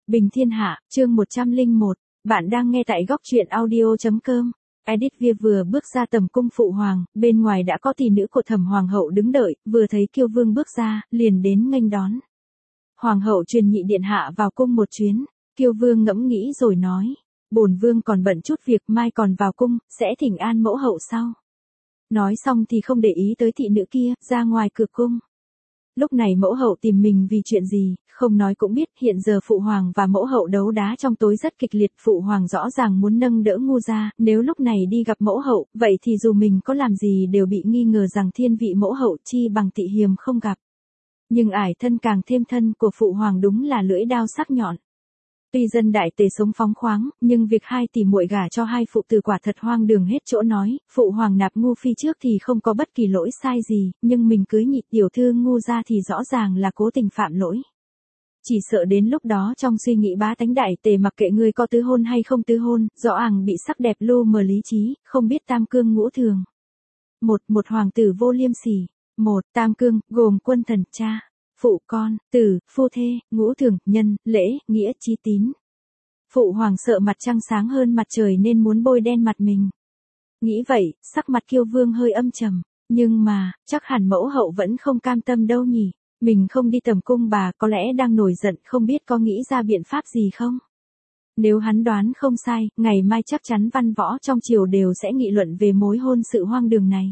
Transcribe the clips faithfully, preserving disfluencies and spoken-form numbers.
Bình Thiên Hạ, chương một trăm lẻ một, bạn đang nghe tại góc truyện audio chấm com. Edit Via vừa bước ra tầm cung phụ hoàng, bên ngoài đã có tỷ nữ của Thẩm hoàng hậu đứng đợi, vừa thấy Kiêu Vương bước ra, liền đến nghênh đón. Hoàng hậu truyền nhị điện hạ vào cung một chuyến, Kiêu Vương ngẫm nghĩ rồi nói, bổn vương còn bận chút việc, mai còn vào cung, sẽ thỉnh an mẫu hậu sau. Nói xong thì không để ý tới thị nữ kia, ra ngoài cửa cung. Lúc này mẫu hậu tìm mình vì chuyện gì, không nói cũng biết, hiện giờ phụ hoàng và mẫu hậu đấu đá trong tối rất kịch liệt, phụ hoàng rõ ràng muốn nâng đỡ ngu gia, nếu lúc này đi gặp mẫu hậu, vậy thì dù mình có làm gì đều bị nghi ngờ rằng thiên vị mẫu hậu, chi bằng tị hiềm không gặp. Nhưng ải thân càng thêm thân của phụ hoàng đúng là lưỡi đao sắc nhọn. Tuy dân đại tề sống phóng khoáng, nhưng việc hai tỷ muội gả cho hai phụ tử quả thật hoang đường hết chỗ nói, phụ hoàng nạp ngu phi trước thì không có bất kỳ lỗi sai gì, nhưng mình cưới nhị tiểu thư ngu ra thì rõ ràng là cố tình phạm lỗi. Chỉ sợ đến lúc đó trong suy nghĩ bá tánh đại tề mặc kệ người có tứ hôn hay không tứ hôn, rõ ràng bị sắc đẹp lu mờ lý trí, không biết tam cương ngũ thường. Một, một hoàng tử vô liêm sỉ. Một, tam cương, gồm quân thần, cha, phụ con, tử, phu thê, ngũ thường, nhân, lễ, nghĩa, chí tín. Phụ hoàng sợ mặt trăng sáng hơn mặt trời nên muốn bôi đen mặt mình. Nghĩ vậy, sắc mặt Kiêu Vương hơi âm trầm, nhưng mà, chắc hẳn mẫu hậu vẫn không cam tâm đâu nhỉ. Mình không đi tầm cung bà có lẽ đang nổi giận, không biết có nghĩ ra biện pháp gì không? Nếu hắn đoán không sai, ngày mai chắc chắn văn võ trong triều đều sẽ nghị luận về mối hôn sự hoang đường này.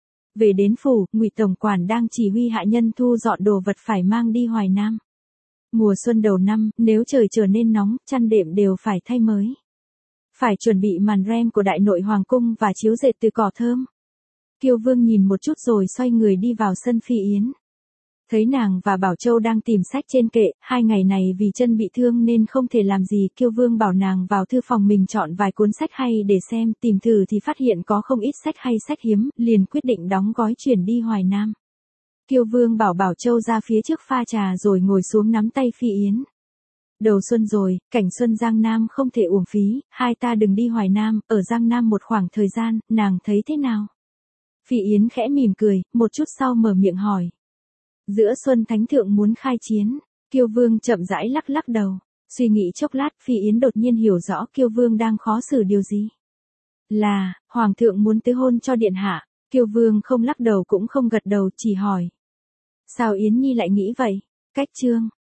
Về đến phủ, Ngụy tổng quản đang chỉ huy hạ nhân thu dọn đồ vật phải mang đi Hoài Nam. Mùa xuân đầu năm, nếu trời trở nên nóng, chăn đệm đều phải thay mới. Phải chuẩn bị màn rem của đại nội hoàng cung và chiếu dệt từ cỏ thơm. Kiêu Vương nhìn một chút rồi xoay người đi vào sân Phi Yến. Thấy nàng và Bảo Châu đang tìm sách trên kệ, hai ngày này vì chân bị thương nên không thể làm gì, Kiêu Vương bảo nàng vào thư phòng mình chọn vài cuốn sách hay để xem, tìm thử thì phát hiện có không ít sách hay sách hiếm, liền quyết định đóng gói chuyển đi Hoài Nam. Kiêu Vương bảo Bảo Châu ra phía trước pha trà rồi ngồi xuống nắm tay Phi Yến. Đầu xuân rồi, cảnh xuân Giang Nam không thể uổng phí, hai ta đừng đi Hoài Nam, ở Giang Nam một khoảng thời gian, nàng thấy thế nào? Phi Yến khẽ mỉm cười, một chút sau mở miệng hỏi. Giữa xuân thánh thượng muốn khai chiến, Kiêu Vương chậm rãi lắc lắc đầu, suy nghĩ chốc lát, Phi Yến đột nhiên hiểu rõ Kiêu Vương đang khó xử điều gì. Là, hoàng thượng muốn tứ hôn cho điện hạ. Kiêu Vương không lắc đầu cũng không gật đầu, chỉ hỏi. Sao Yến Nhi lại nghĩ vậy? Cách chương,